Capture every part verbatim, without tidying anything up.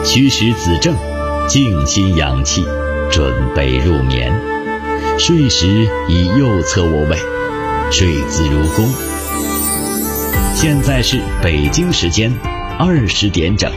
驱使子正，静心养气，准备入眠。睡时以右侧卧位，睡姿如弓。现在是北京时间二十点整。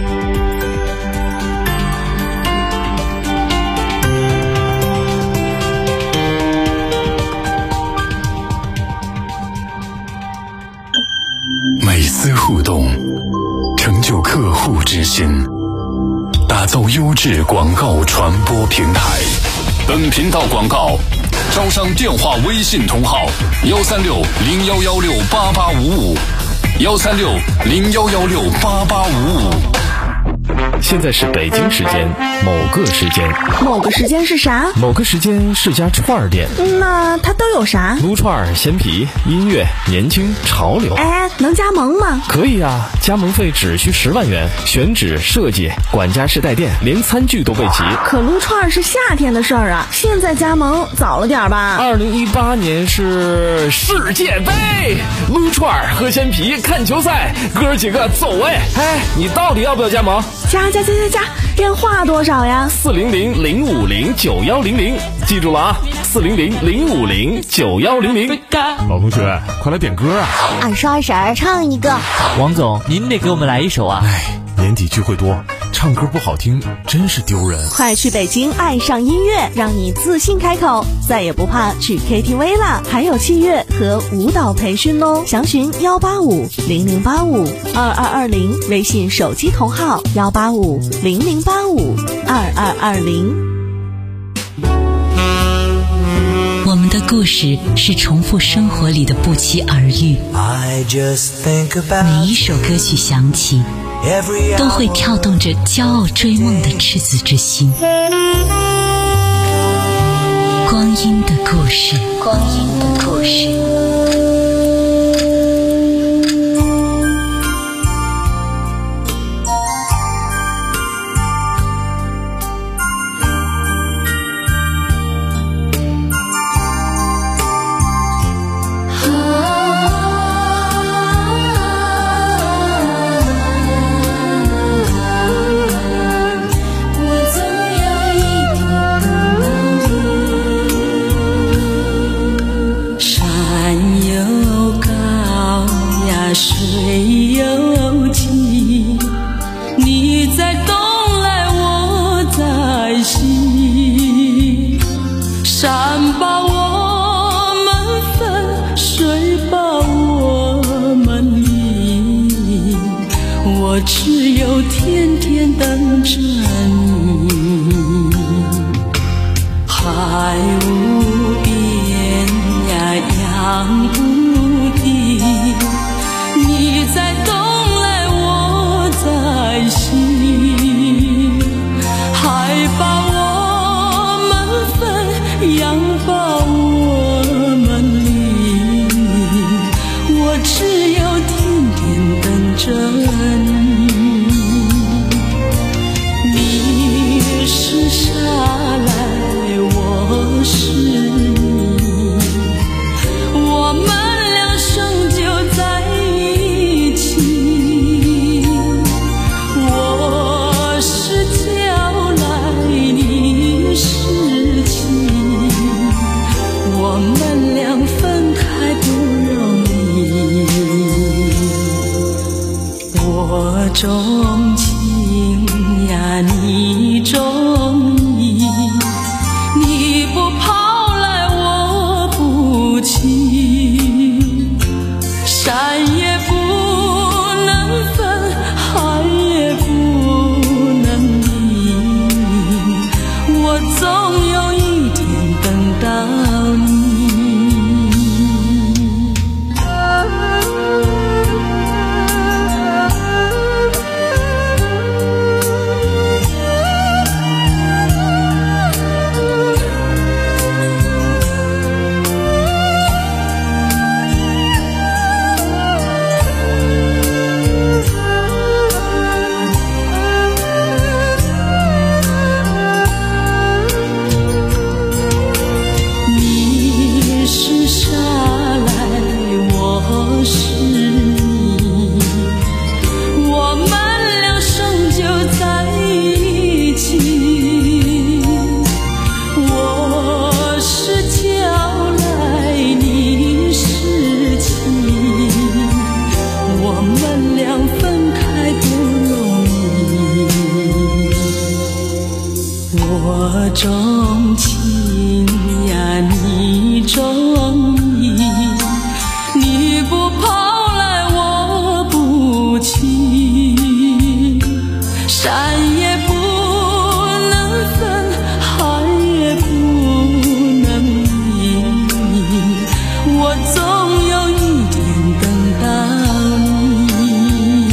每丝互动，成就客户之心，打造优质广告传播平台。本频道广告招商电话微信同号：幺三六零幺幺六八八五五，幺三六零幺幺六八八五五。 现在是北京时间某个时间。 某个时间是啥？ 某个时间是家串儿店。 那它都有啥？ 撸串、鲜皮、音乐、年轻、潮流。 哎，能加盟吗？ 可以啊，加盟费只需十万元，选址、设计、管家式带电，连餐具都备齐。 可撸串是夏天的事儿啊，现在加盟早了点吧？ 二零一八年是世界杯，撸串、喝鲜皮、看球赛，哥儿几个走哎！哎，你到底要不要加盟？ 加加加加加，电话多少呀？ 四零零零五零九幺零零，记住了啊，四零零零五零九幺零零。 老同学，快来点歌啊！ 二叔二婶儿唱一个。 王总，您得给我们来一首啊！ 哎，年底聚会多，唱歌不好听真是丢人。 快去北京爱上音乐，让你自信开口，再也不怕去 K T V 了，还有器乐和舞蹈培训哦。详询幺八五零零八五二二二零，微信手机同号幺八五零零八五二二二零。 我们的故事是重复生活里的不期而遇，每一首歌曲响起都会跳动着骄傲追梦的赤子之心。光阴的故事，光阴的故事。 我只有天天等着你，海无边呀，洋无底，你在东来我在西，海把我们分，洋把我们离，我只有天天等着你。下来我是你，我们俩生就在一起，我是娇来你是情，我们俩分开不容易，我钟情呀你钟意，你不跑来我不弃，山也不能分，海也不能离，我总有一天等到你。 钟情呀，你钟意，你不跑来我不去，山也不能分，海也不能移，我总有一天等到你。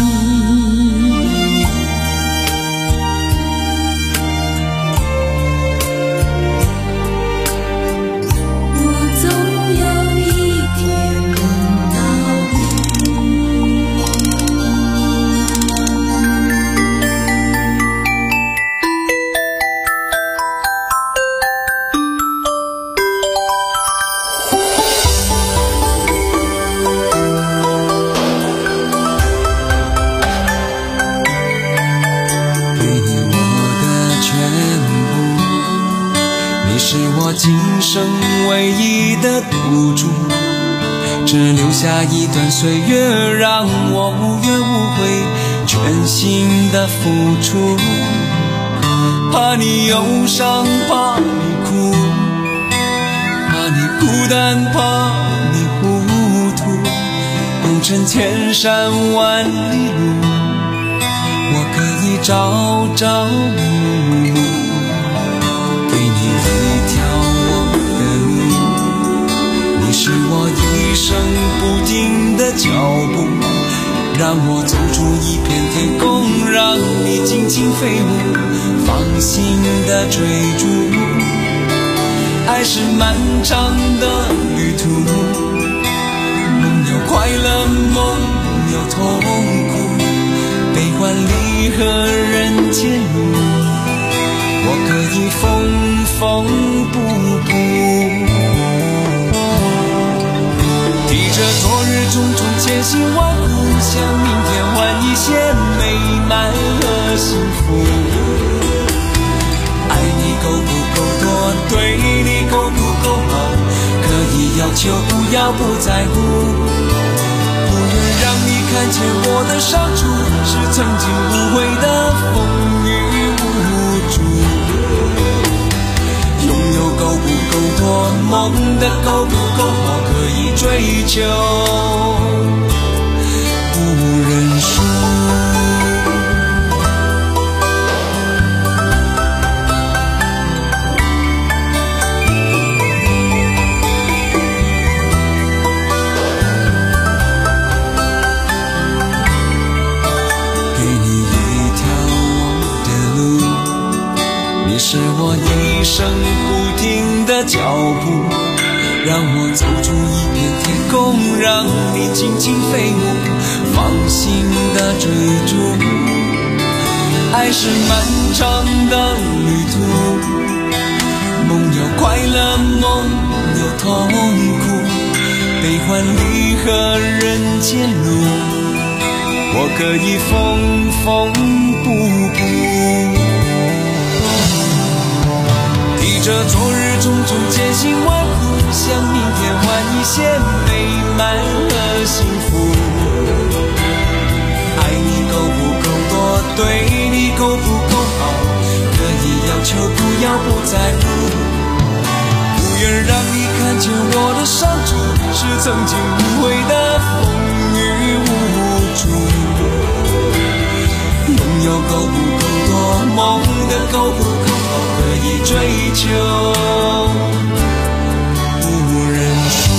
我总有一天等到给你我的全部，你是我今生唯一的赌注，只留下一段岁月让我无怨无悔，全心的付出。怕你忧伤，怕你哭，怕你孤单，怕你糊涂，红尘千山万里路，我可以朝朝暮暮，给你一条我的路，你是我一生不停的脚步，让我走出一片天空，让你尽情飞舞，放心的追逐。爱是漫长的旅途，梦有快乐，梦有痛苦，悲欢离合人间路，我可以缝缝补补，提着昨日种种千辛万苦，向明天换一些美满和幸福。爱你够不够多，对你够不够好，可以要求，不要不在乎，不愿让你看见我的伤处，是曾经无悔的风雨无阻。拥有够不够多，梦的够不够好，可以追求，不认输。是我一生不停的脚步，让我走出一片天空，让你尽情飞舞，放心的追逐。爱是漫长的旅途，梦有快乐，梦有痛苦，悲欢离合人间路，我可以缝缝补补，提着昨日种种艰辛万苦，向明天换一些美满和幸福。爱你够不够多，对你够不够好，可以要求，不要不在乎，不愿让你看见我的伤处，是曾经无悔的风雨无阻。拥有够不够多，梦的够不够好，可以追求，不认输。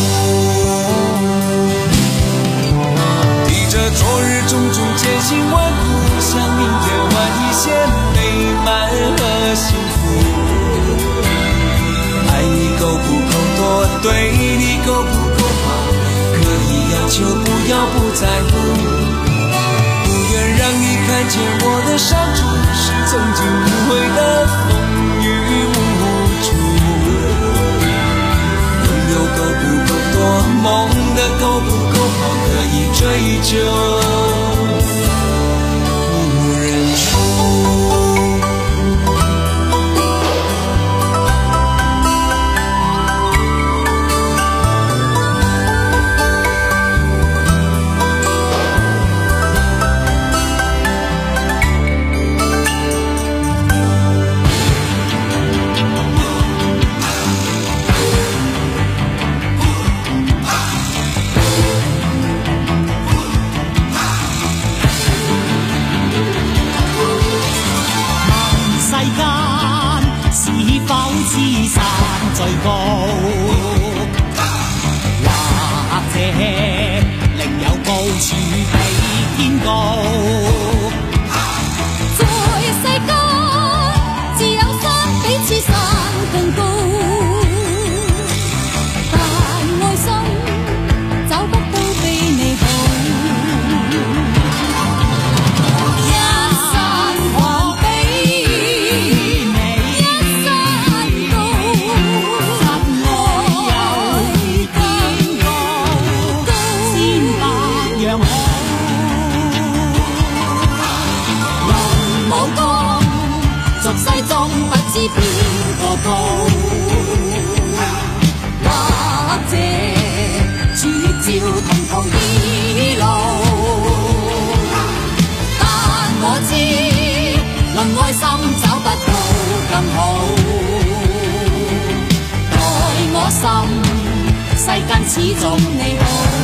提着昨日种种艰辛万苦，向明天换一些美满和幸福。爱你够不够多，对你够不够好，可以要求，不要不在乎，不愿让你看见我的伤处，是曾经无悔的风雨无阻。拥有够不够多，梦的够不够好，可以追求，不认输。 處比天高。在世間，自有山比此山更高，但愛心找不到比你好。一山可比你一山高，實愛有更高，千百樣好。龍武功，俗世中不知邊個高，或者處照同途異路。但我知，論愛心找不到更好。待我心，世間始終你好。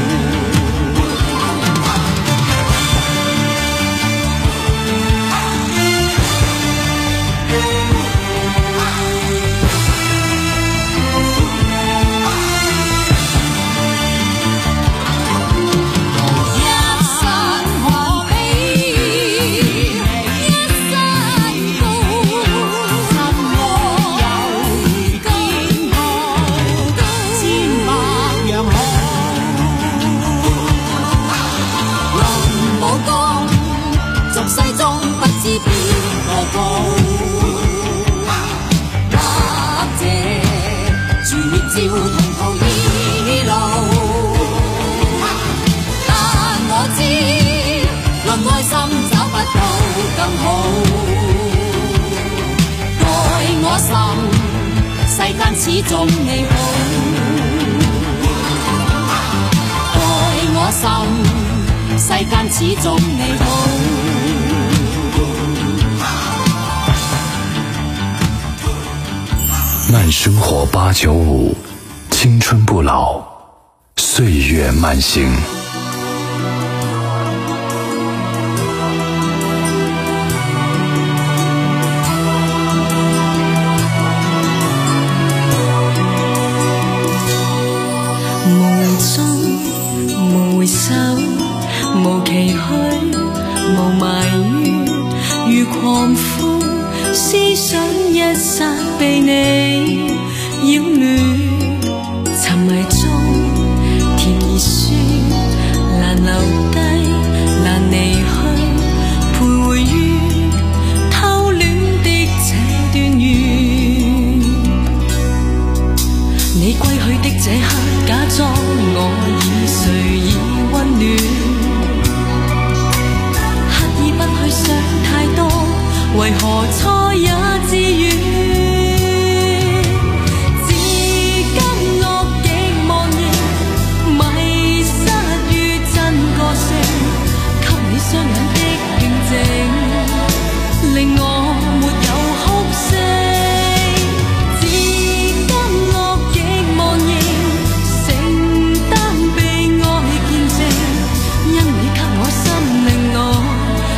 世間始終你好，愛我心，世間始終你好。 慢生活八九五，青春不老，岁月慢行。 無期許，無埋怨，如狂歡，思想一剎被你擾亂。沉迷中，甜而酸，難留低，難離去，徘徊於偷戀的這段緣。你歸去的這刻，假裝我已睡已溫暖。想太多，為何錯也自願？至今樂極忘形，迷失於真個性，給你雙眼的平靜，令我沒有哭聲。至今樂極忘形，承擔被愛見證，因你給我心令我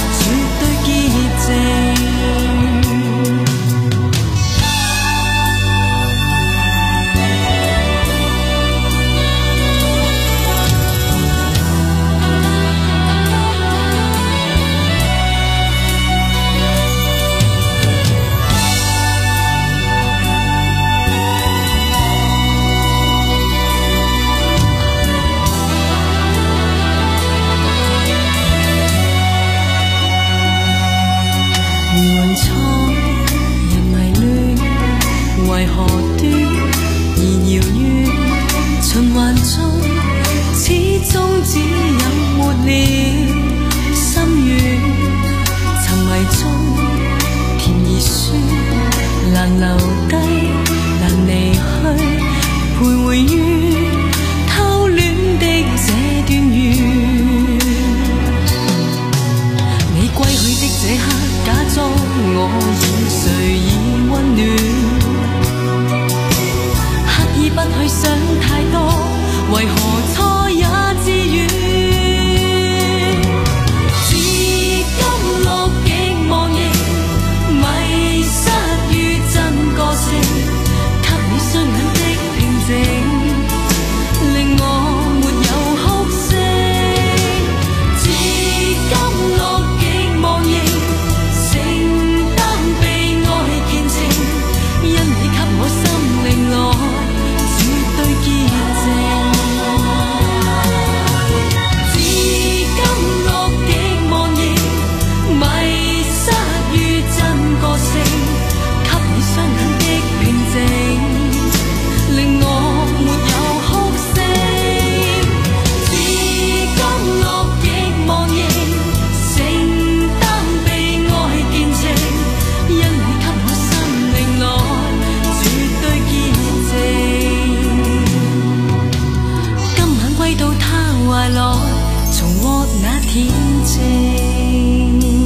為何端而遙遠，循環中始終只有沒了心願。沉迷中甜而酸，難留低，難離去，徘徊於偷戀的這段緣。你歸去的這刻，假裝我已睡已溫暖。不去想太多，為何錯也自願？至今樂極忘形，迷失於真個性，給你雙眼的平靜。 怀来重获那恬静。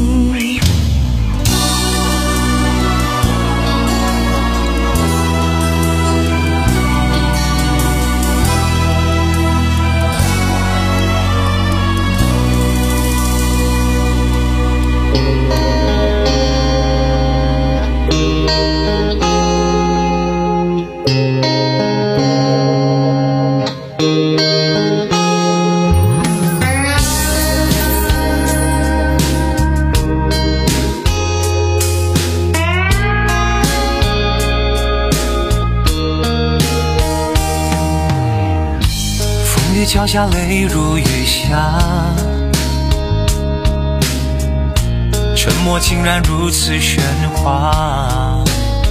桥下泪如雨下，沉默竟然如此喧哗。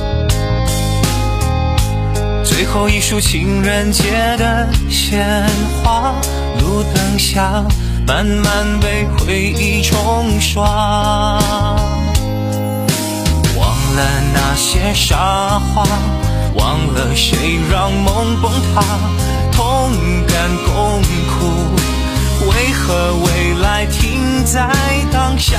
最后一束情人节的鲜花，路灯下慢慢被回忆冲刷。忘了那些傻话，忘了谁让梦崩塌。同甘共苦，为何未来停在当下？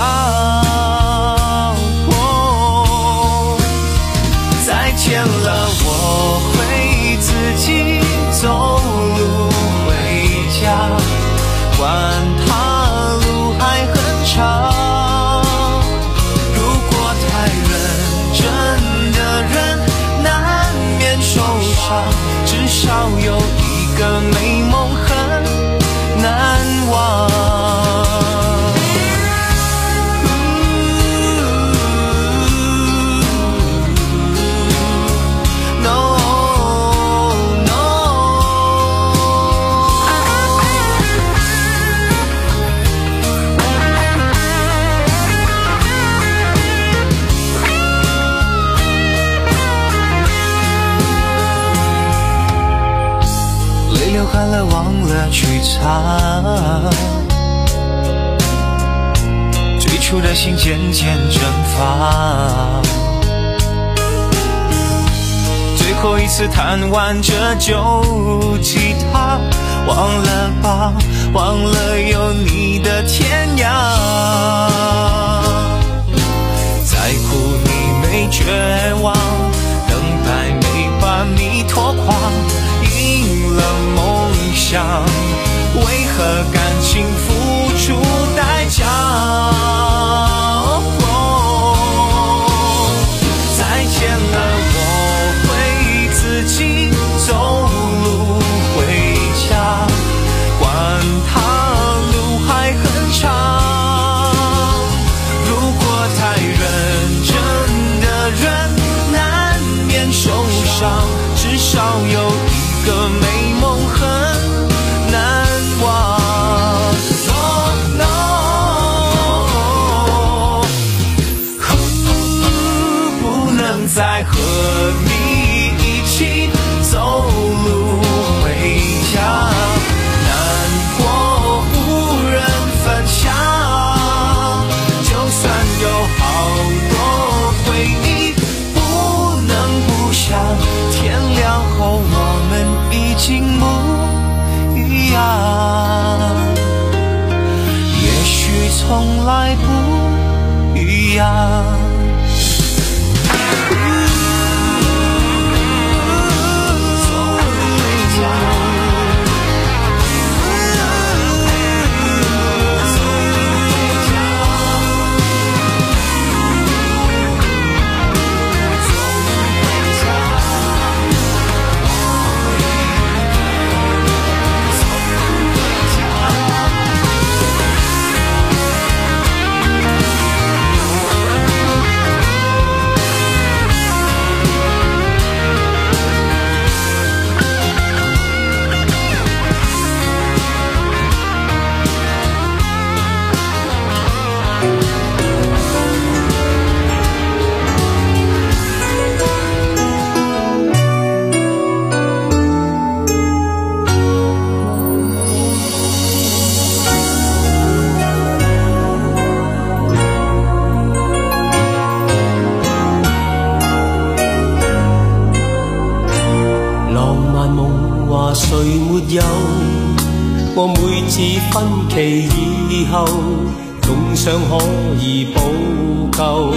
哦，再见了，我会自己走路回家，管他路还很长。如果太认真的人难免受伤，至少有一个美梦很难忘。流干了，忘了去擦，最初的心渐渐蒸发。最后一次弹完这旧吉他，忘了吧，忘了有你的天涯。在乎你没绝望，等待没把你拖垮。赢了梦想，为何感情付出代价？哦，再见了，我会自己走路回家，管他路还很长。如果太认真的人难免受伤，至少有一个美梦很难忘。No, no 我每次分期以後，總想可以補救，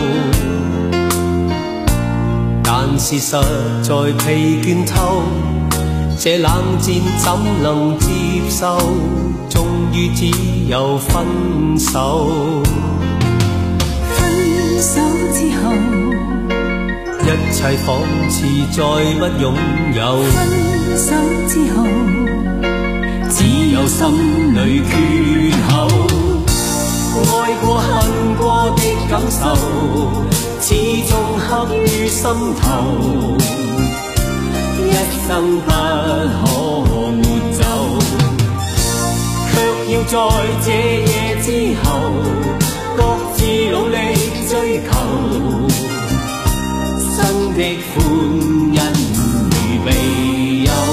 但是實在疲倦透，這冷戰怎能接受？終於只有分手。 分手之後， 一切仿似再不擁有。 分手之後， 只有心裏缺口。愛過恨過的感受，始終刻於心頭，一生不可抹走。卻要在這夜之後，各自努力追求，生的歡欣預備有。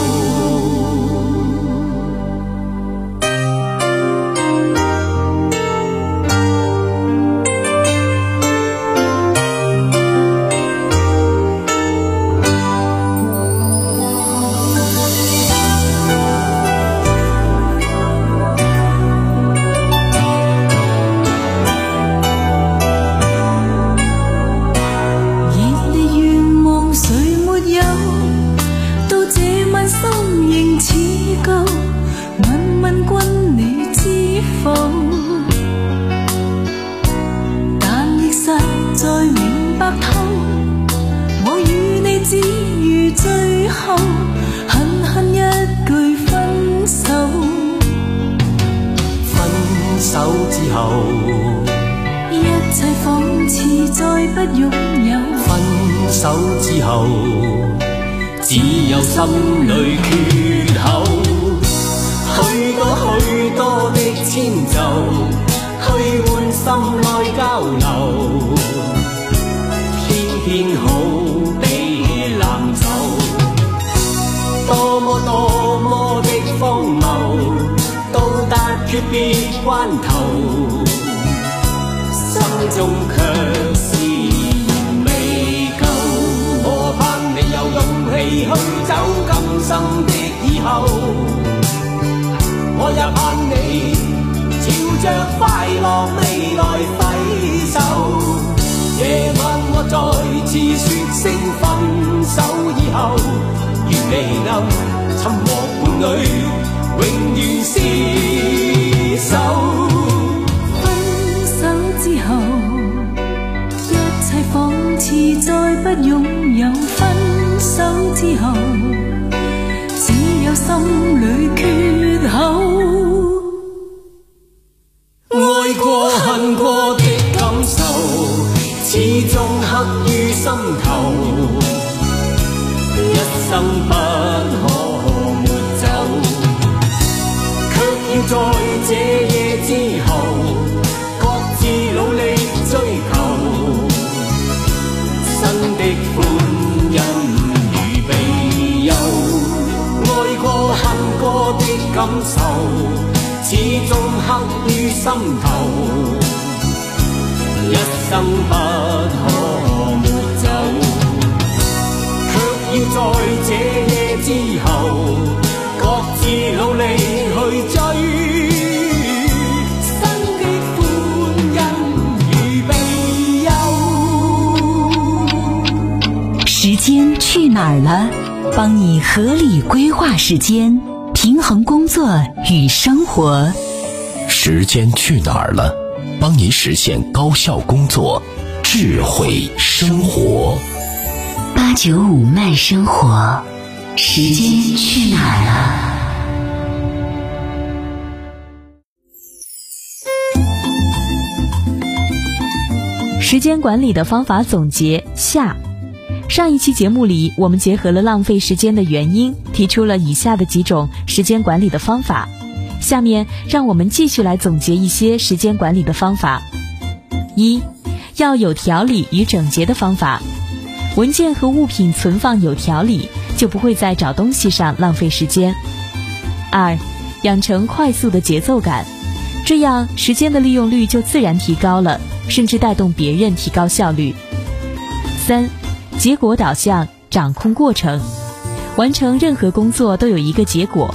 只有心裏缺口，許多許多的遷就，去換心內交流，偏偏好比冷酒，多麼多麼的荒謬，到達訣別關頭，心中卻是去走今生的以後，我也盼你朝着快樂未來揮手。夜晚我再次說聲分手以後，願離暗沉默伴侶永遠廝守。 分手之後，一切仿似再不擁有。分手之後，只有心裏缺口。 愛過恨過的感受，始終刻於心頭，一生不可抹走。卻要在這夜之後，各自努力追求，新的歡感受始終刻於心頭，一生不可抹走。卻要在這夜之後，各自努力去追，新的歡欣預備有。 時間去哪兒了？幫你合理規劃時間，平衡工作與生活。 時間去哪兒了？幫你實現高效工作，智慧生活。 八九五慢生活，時間去哪兒了？ 时间管理的方法总结下。上一期节目里，我们结合了浪费时间的原因，提出了以下的几种时间管理的方法。下面让我们继续来总结一些时间管理的方法。一，要有条理与整洁的方法。文件和物品存放有条理，就不会在找东西上浪费时间。二，养成快速的节奏感，这样时间的利用率就自然提高了，甚至带动别人提高效率。三，结果导向，掌控过程，完成任何工作都有一个结果，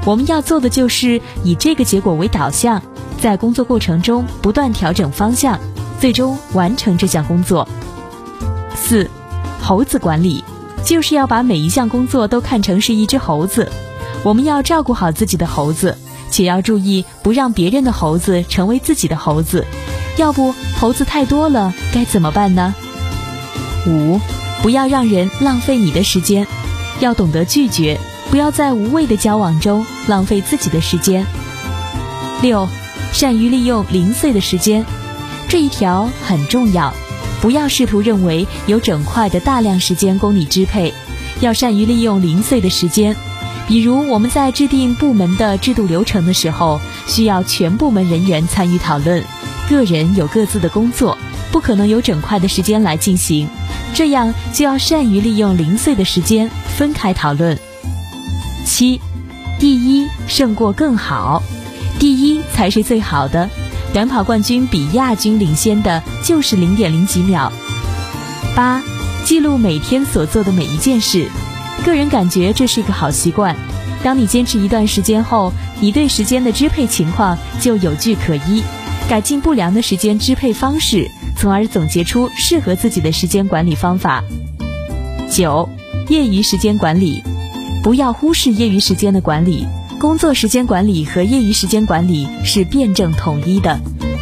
我们要做的就是以这个结果为导向，在工作过程中不断调整方向，最终完成这项工作。四、猴子管理，就是要把每一项工作都看成是一只猴子。我们要照顾好自己的猴子，且要注意不让别人的猴子成为自己的猴子，要不猴子太多了该怎么办呢？五、不要让人浪费你的时间，要懂得拒绝，不要在无谓的交往中浪费自己的时间。六、善于利用零碎的时间，这一条很重要，不要试图认为有整块的大量时间供你支配，要善于利用零碎的时间。比如我们在制定部门的制度流程的时候，需要全部门人员参与讨论，个人有各自的工作，不可能有整块的时间来进行，这样就要善于利用零碎的时间分开讨论。七、第一胜过更好，第一才是最好的，短跑冠军比亚军领先的就是 零点零几秒。八、记录每天所做的每一件事，个人感觉这是一个好习惯，当你坚持一段时间后，你对时间的支配情况就有据可依，改进不良的时间支配方式，从而总结出适合自己的时间管理方法。九、业余时间管理，不要忽视业余时间的管理，工作时间管理和业余时间管理是辩证统一的。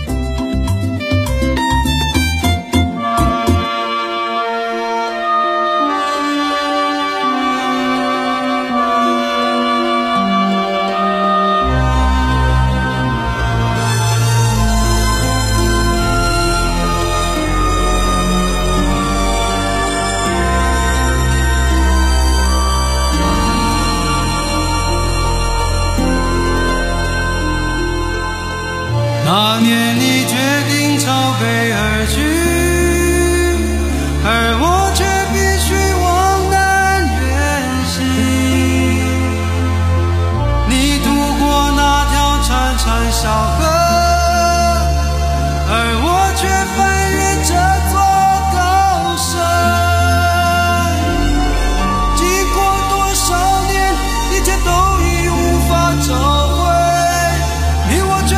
那年你决定朝北而去，而我却必须往南远行。你渡过那条潺潺小河，而我却翻越这座高山。经过多少年，一切都已无法找回，你我却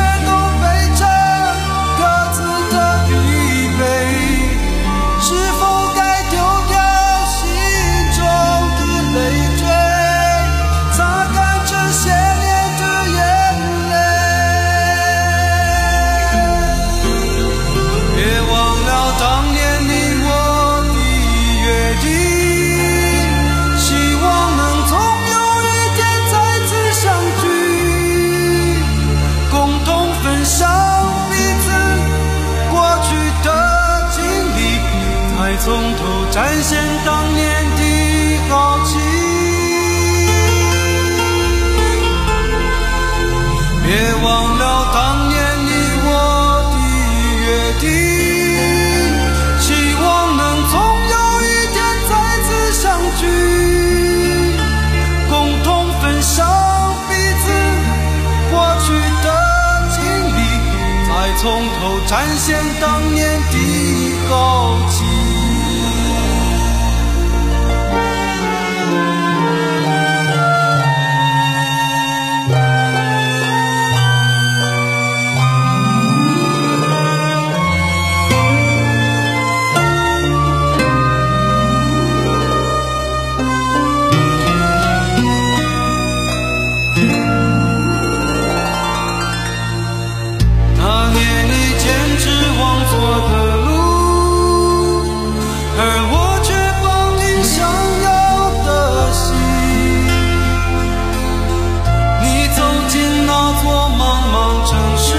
从头展现当年的豪气。别忘了当年你我的约定，希望能总有一天再次相聚，共同分享彼此过去的经历，再从头展现当年的豪气。那年你坚持往左的路，而我却放弃想要的心。你走进那座茫茫城市，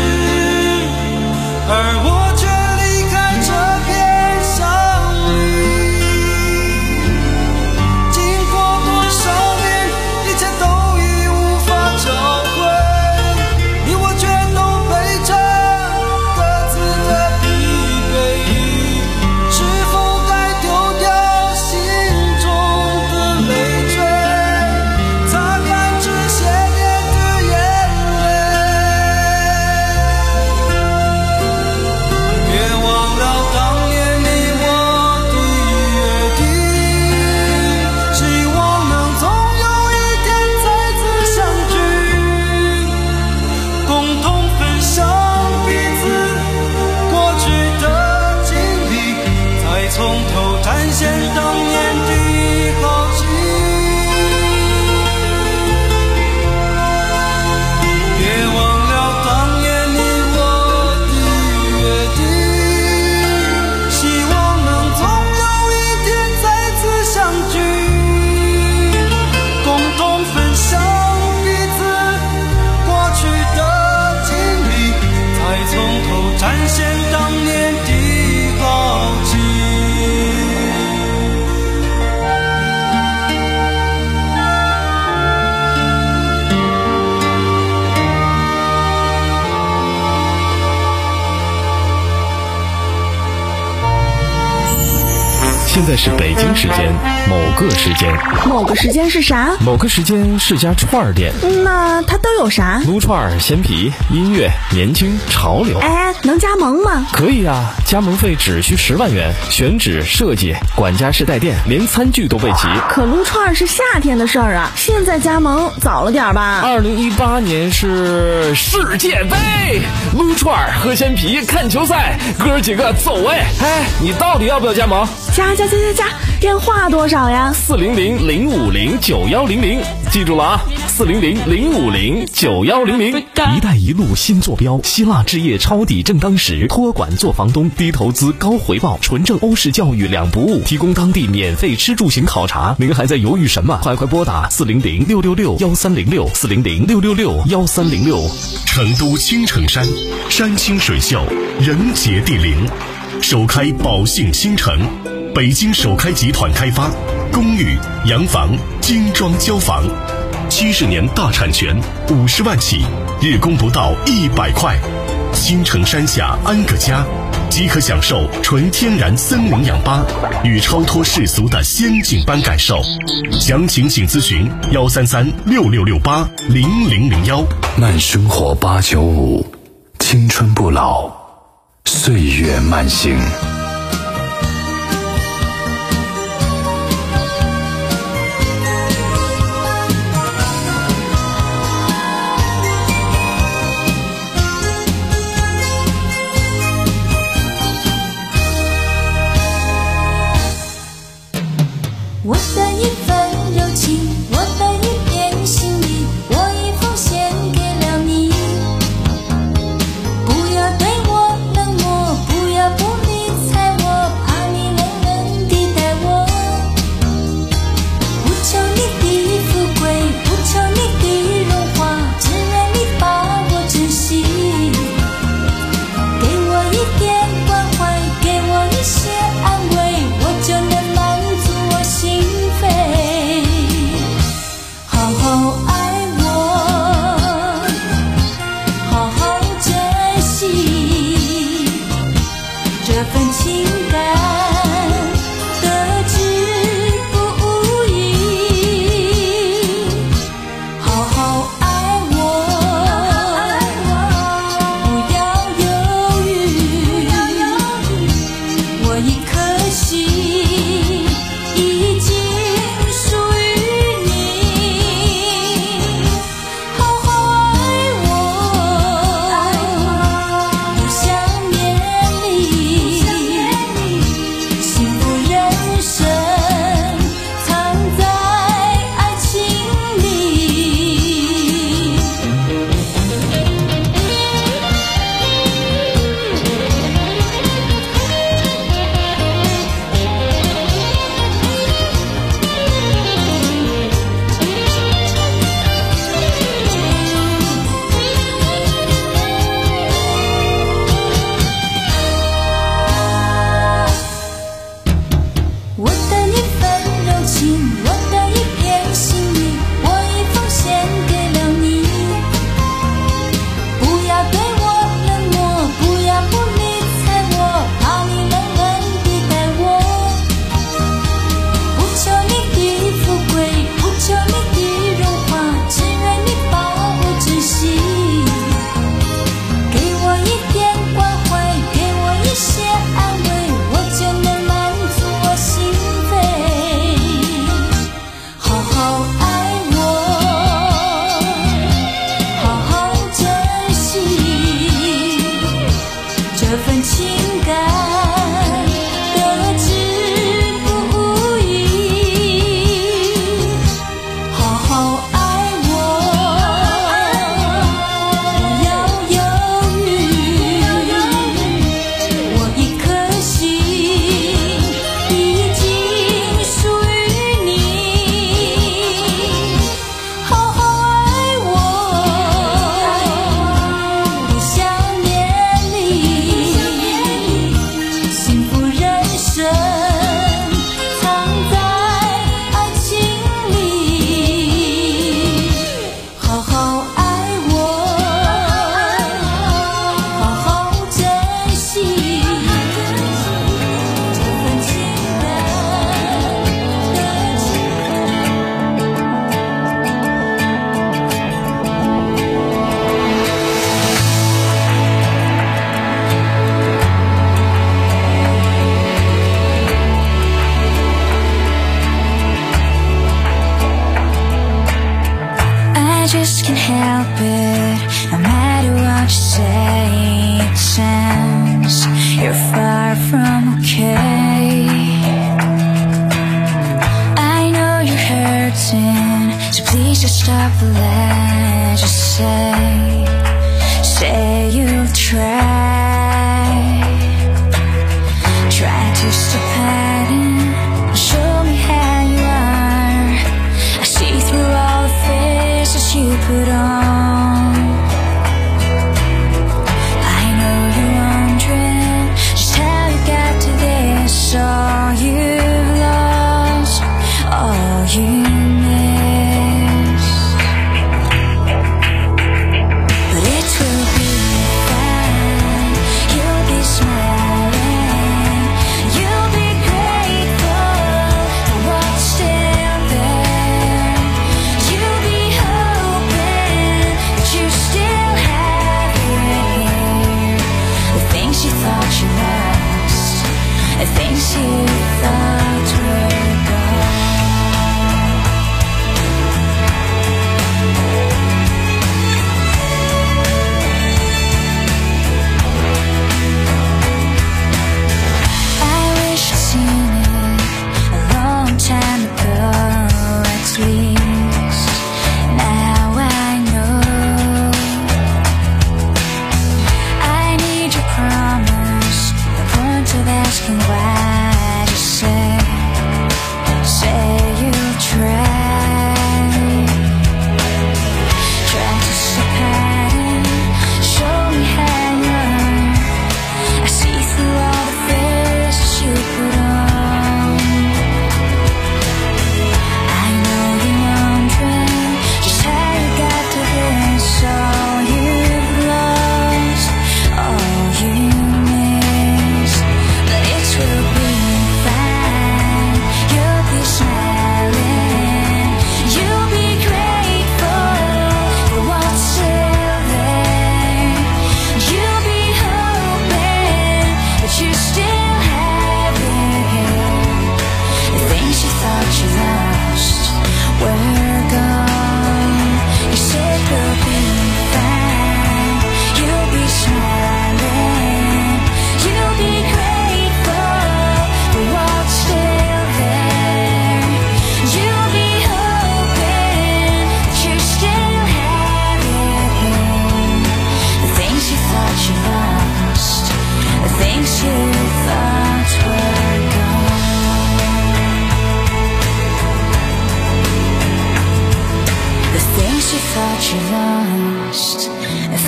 而我却离开这片山林。经过多少年，一切都已无法找回，你我却都背着各自的疲惫，是否该丢掉心中的累赘，擦干这些年的眼泪。 现在是北京时间某个时间， 某个时间是啥？ 某个时间是家串儿店。 那它都有啥？ 撸串、鲜皮、音乐、年轻、潮流。 哎，能加盟吗？ 可以啊，加盟费只需十万元，选址、设计、管家式带电，连餐具都备齐。 可撸串是夏天的事儿啊，现在加盟早了点吧？ 二零一八年是世界杯，撸串、喝鲜皮、看球赛，哥几个走位。哎，你到底要不要加盟？ 加加加加加，电话多少呀？ 四零零零五零九幺零零，记住了啊，四零零零五零九幺零零。 一带一路新坐标，希腊置业抄底正当时，托管做房东，低投资高回报，纯正欧式教育两不误，提供当地免费吃住行考察。您还在犹豫什么？快快拨打四零零六六六幺三零六四零零六六六幺三零六。 成都青城山，山清水秀，人杰地灵，首开宝兴新城，北京首开集团开发，公寓、洋房、精装交房，七十年大产权，五十万起，日供不到一百块。青城山下安个家，即可享受纯天然森林氧吧与超脱世俗的仙境般感受。详情请咨询幺三三六六六八零零零幺。 慢生活八九五，青春不老，岁月慢行。 我的一份柔情，我的一片心意，我已奉献给了你。不要对我冷漠，不要不理睬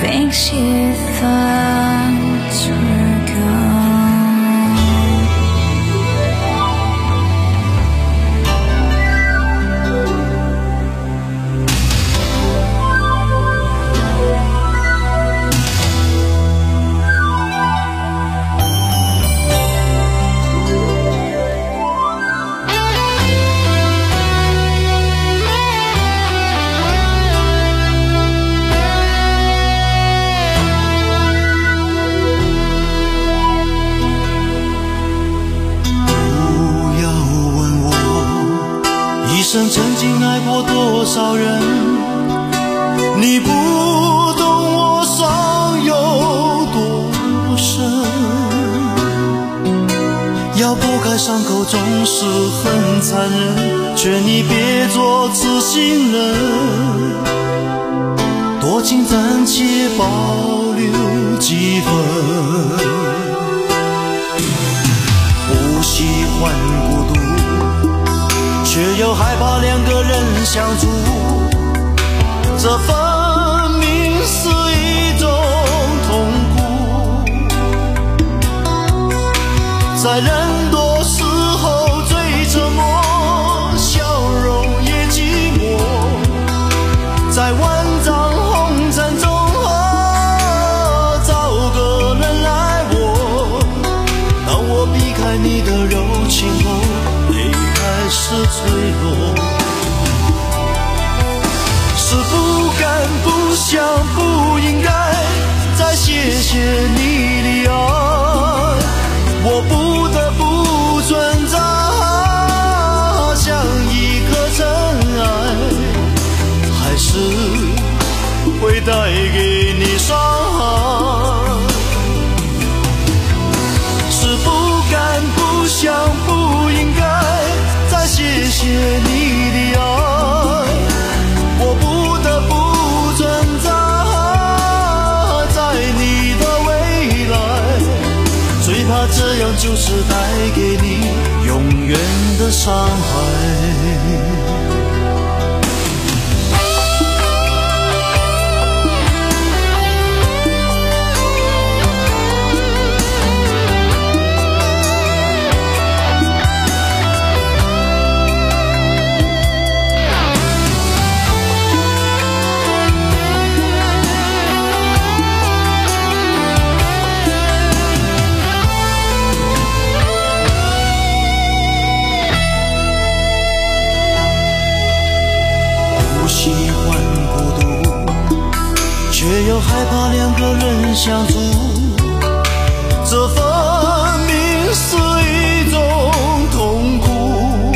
makes you find your go. 曾经爱过多少人，你不懂我伤有多深。要拨开伤口总是很残忍，劝你别做痴心人，多情暂且保留几分。不喜欢孤独，却又害怕两个人相处，这分明是一种痛苦。在人多时候最沉默，笑容也寂寞。在万丈红尘中，找个人爱我。当我避开你的柔情后，是脆弱，是不敢不想不应该再谢谢你的爱，我不得不存在，像一颗尘埃，还是会带给你伤害，是不敢不想不应该谢谢你的爱，我不得不存在，在你的未来，最怕这样就是带给你永远的伤害。又害怕两个人相处，这分明是一种痛苦。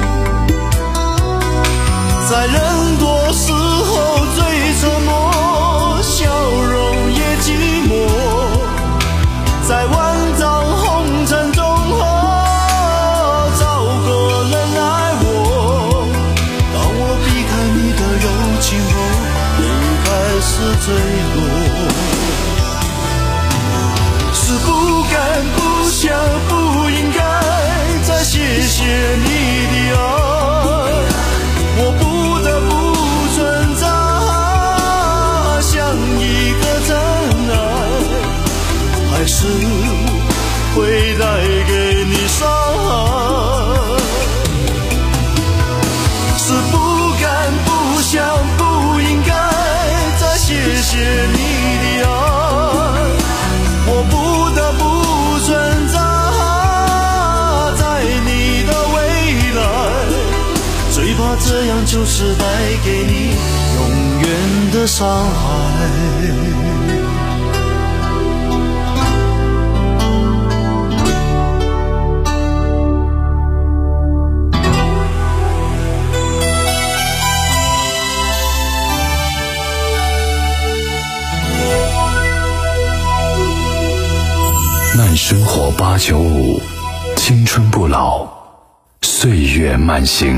在人多时候最沉默，笑容也寂寞。在万丈红尘中，找个人爱我。当我避开你的柔情后，离开是最是不敢不想不应该再谢谢你的爱，我不得不存在，像一个尘埃，还是会带给你伤害，是不敢不想不应该再谢谢你的爱，我不得不存在，在你的未来，最怕这样就是带给你永远的伤害。 慢生活八九五，青春不老，岁月慢行。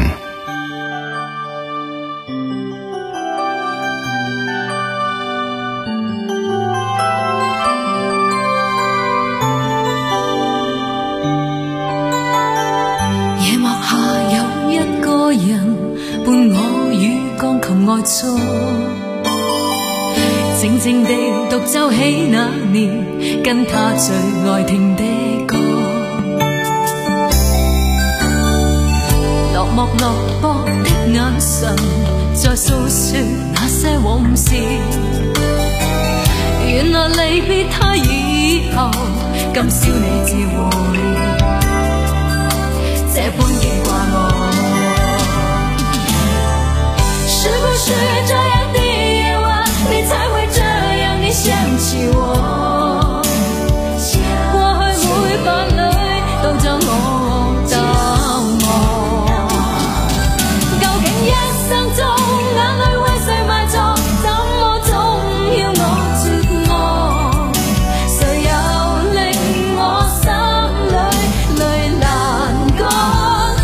夜幕下有一個人伴我與鋼琴愛訴，靜靜靜地獨奏起那年跟他最愛聽的歌，落寞落寞的眼神在訴說那些往事，原來離別他以後，今宵你自會這般記掛我。是不是這樣的夜晚你才會這樣地想起我，過去每瓣淚都將我打磨，究竟一生中眼淚為誰埋葬，怎麼總要我絕望，誰又令我心裏淚難乾，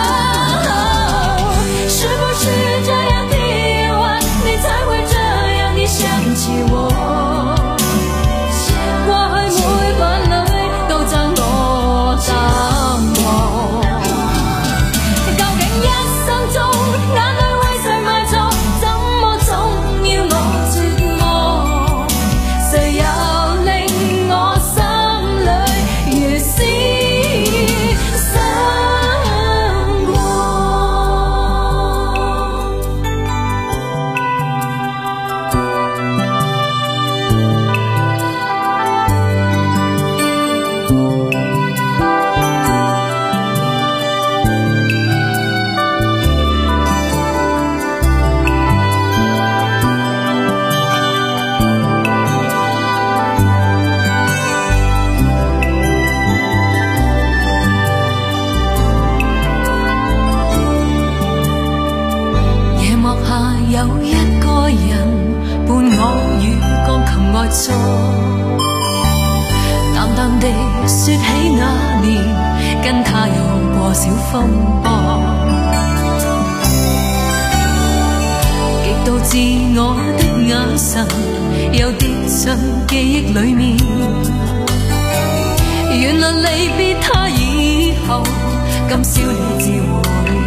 是不是這樣的夜晚你才會這樣地想起我，過去每瓣淚都將我打磨，究竟一生中眼淚為誰埋葬，怎麼總要我絕望，誰又令我心裏如斯生活。夜幕下有一個人伴我與鋼琴愛坐，淡淡地說起那年跟他有過小風波，極度自我的眼神又跌進記憶裡面，原來離別他以後，今宵你自會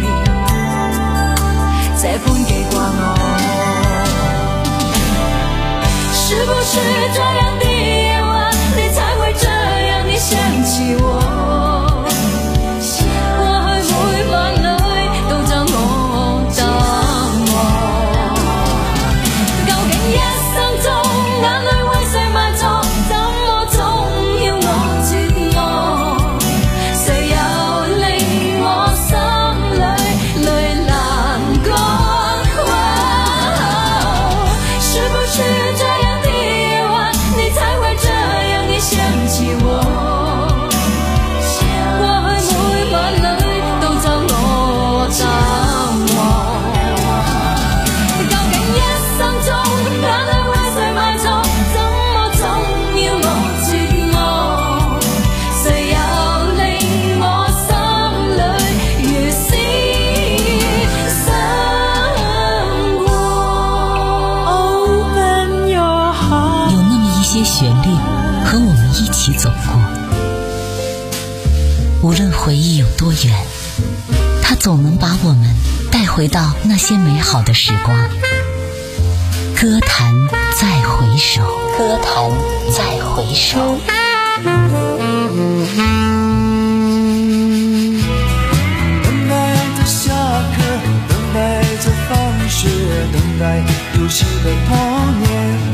這般記掛我。是不是這樣的夜晚你才會這樣地想起我，過去每瓣淚都將我打磨，究竟一生中眼淚為誰埋葬，怎麼總要我絕望，誰又令我心裏淚難乾，是不是這樣的夜晚你才會這樣地想起我，過去每瓣淚都將我打磨，究竟一生中眼淚為誰埋葬，怎麼總要我絕望，誰又令我心裏如斯生活。Open your heart。 有那麼一些旋律和我們一起走過，無論回憶有多遠，它總能把我們帶回到那些美好的時光。歌壇再回首，歌壇再回首。 等待着下課，等待着放學，等待遊戲的童年。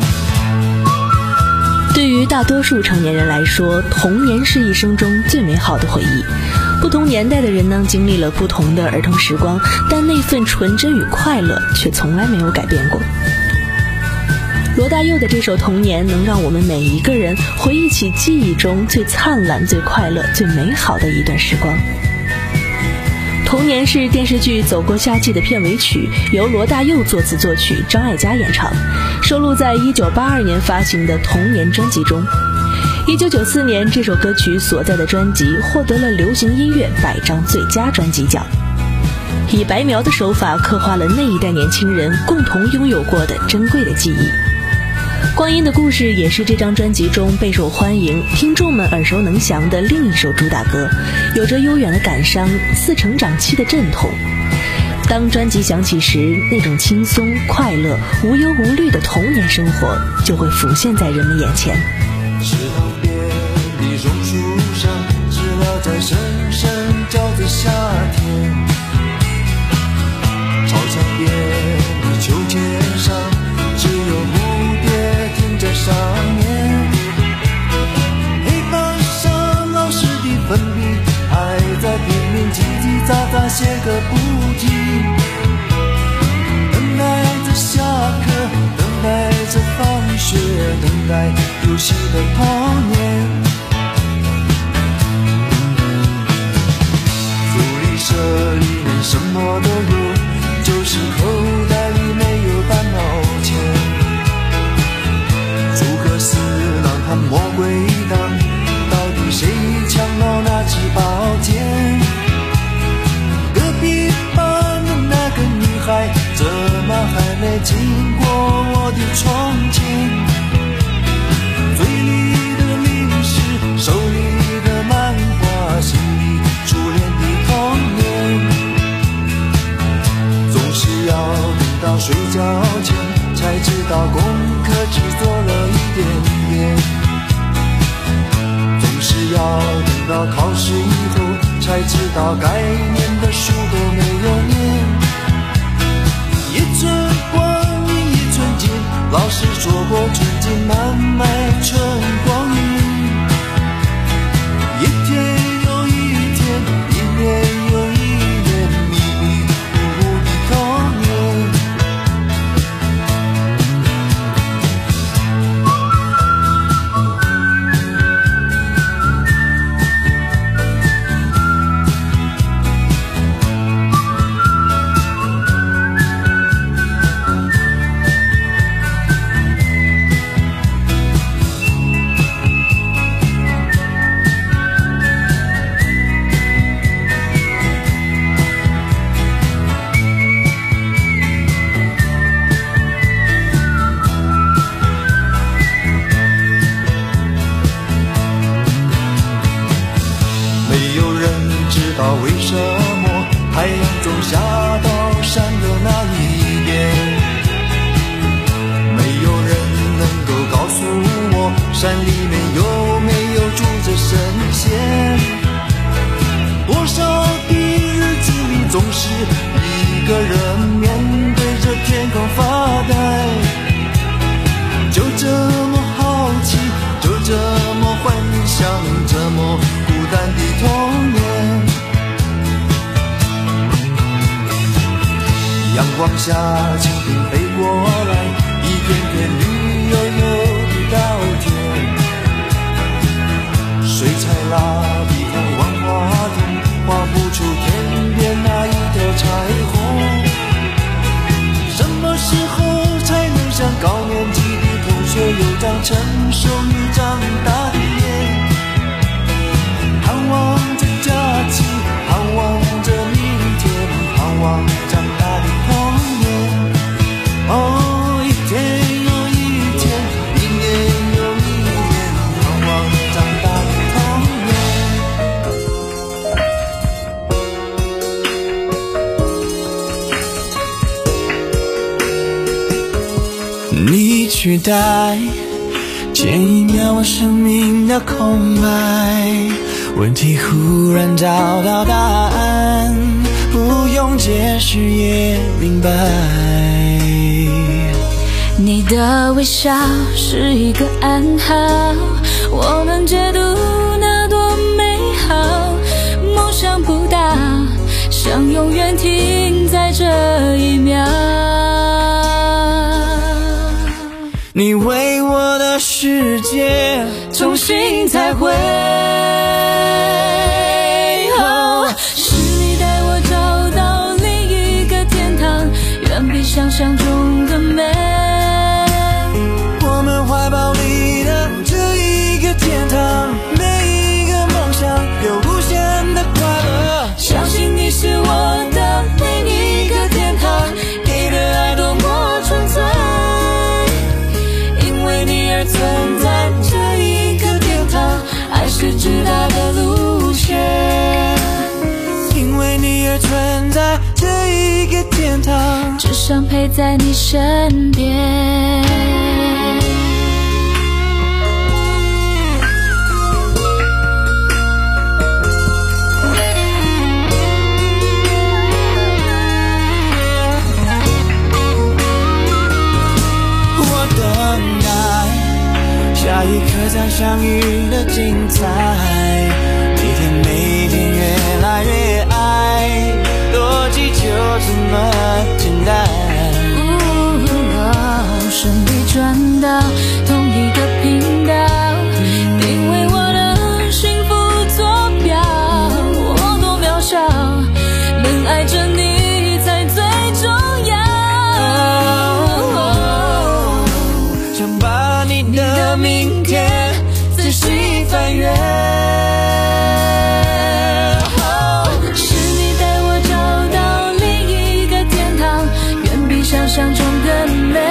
对于大多數成年人來說，童年是一生中最美好的回憶。不同年代的人呢，經歷了不同的兒童時光，但那份純真與快樂卻從來沒有改變過。羅大佑的這首《童年》能讓我們每一個人回憶起記憶中最燦爛、最快樂、最美好的一段時光。《童年》是電視劇《走過夏季》的片尾曲，由羅大佑作詞作曲，張艾嘉演唱，收錄在一九八二年發行的《童年》專輯中。一九九四年，這首歌曲所在的專輯獲得了流行音樂百張最佳專輯獎，以白描的手法刻畫了那一代年輕人共同擁有過的珍貴的記憶。光陰的故事也是這張專輯中備受歡迎、聽眾們耳熟能詳的另一首主打歌，有着悠遠的感傷、似成長期的陣痛。 当专辑响起时，那种轻松、快乐、无忧无虑的童年生活就会浮现在人们眼前。 池塘边的榕树上，知了在声声叫着夏天。操场边的秋千上，只有蝴蝶停在上面。黑板上老师的粉笔还在拼命叽叽喳喳写个不停，等待着下课，等待着放学，等待游戏的童年。福利社里面什么都有，就是口袋里没有半毛钱。诸葛四郎和魔鬼党，到底谁抢到那支宝剑？隔壁班的那个女孩，怎么还没经过我的窗前？嘴里的零食，手里的漫画，心里初恋的童年。总是要等到睡觉前，才知道功课只做了一点点。总是要等到考试以后，才知道该念的书都没有念。一寸光阴一寸金，老师说过寸金难买春光阴。一天又一天，一年又一年，迷迷糊糊的童年。为什么太阳总下到山的那一边？没有人能够告诉我，山里面有没有住着神仙？多少的日子里，总是一个人面对着天空发呆，就这么好奇，就这么幻想，这么孤单的童年。阳光下蜻蜓飞过来，一片片绿油油的稻田。水彩蜡笔和万花筒画不出天边那一条彩虹。什么时候才能像高年级的同学有张成熟又长大的脸？盼望着假期，盼望着明天，盼望长大的童年。哦，一天又一天，一年又一年，盼望长大的童年。你取代前一秒我生命的空白，问题忽然找到答案，不用解释也明白。 你的微笑是一个暗号，我们解读那多美好。梦想不大，想永远停在这一秒。 你为我的世界重新彩绘。 是你带我找到另一个天堂，远比想象中的美。 我们怀抱里的这一个天堂，每一个梦想有无限的快乐。 相信你是我的另一个天堂，给的爱多么纯粹，因为你而存在这一个天堂，爱是直达的路线。 因为你而存在这一个想陪在你身边。 我等待下一刻再相遇的精彩，每天每天越来越爱，逻辑就这么简单。 顺利转到同一个频道，定位我的幸福坐标。我多渺小，能爱着你才最重要。 想把你的明天仔细翻阅， 是你带我找到另一个天堂，远比想象中更美。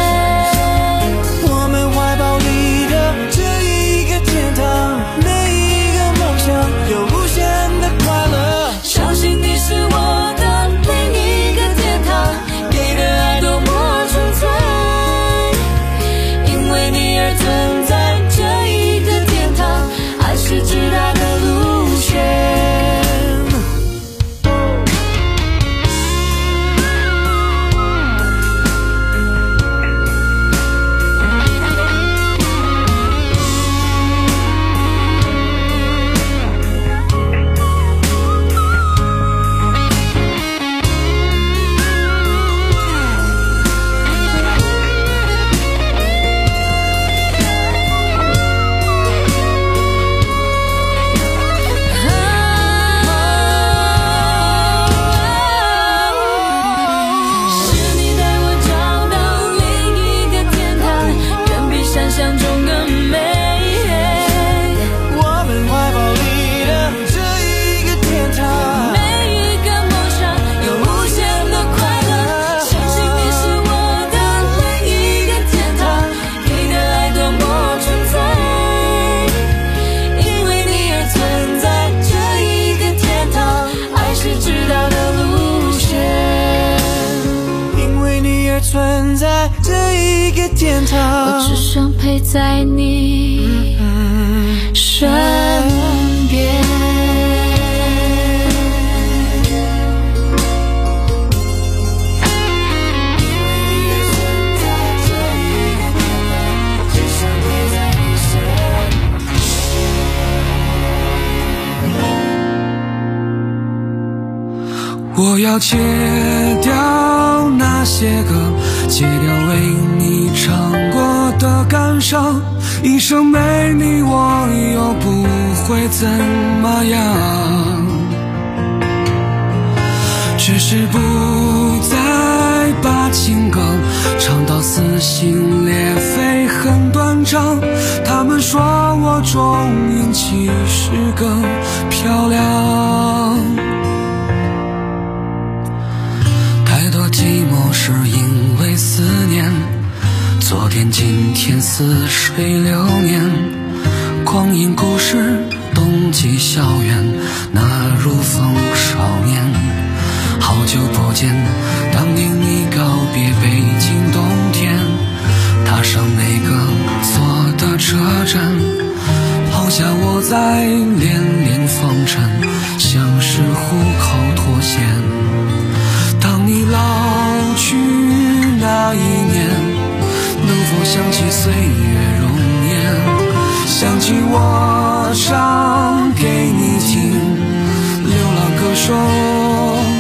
存在这一个天堂， 我只想陪在你身边。 我要戒掉那些歌，戒掉为你唱过的感伤，一生没你我又不会怎么样，只是不再把情歌唱到撕心裂肺很断章。他们说我中运气是更漂亮，太多寂寞是因为思念，昨天今天似水流年，光阴故事冬季校园，那如风少年。好久不见，当年你告别北京冬天，踏上那个坐的车站，抛下我在连连风尘，像是虎口脱险。当你老去那一年，能否想起岁月容颜，想起我傻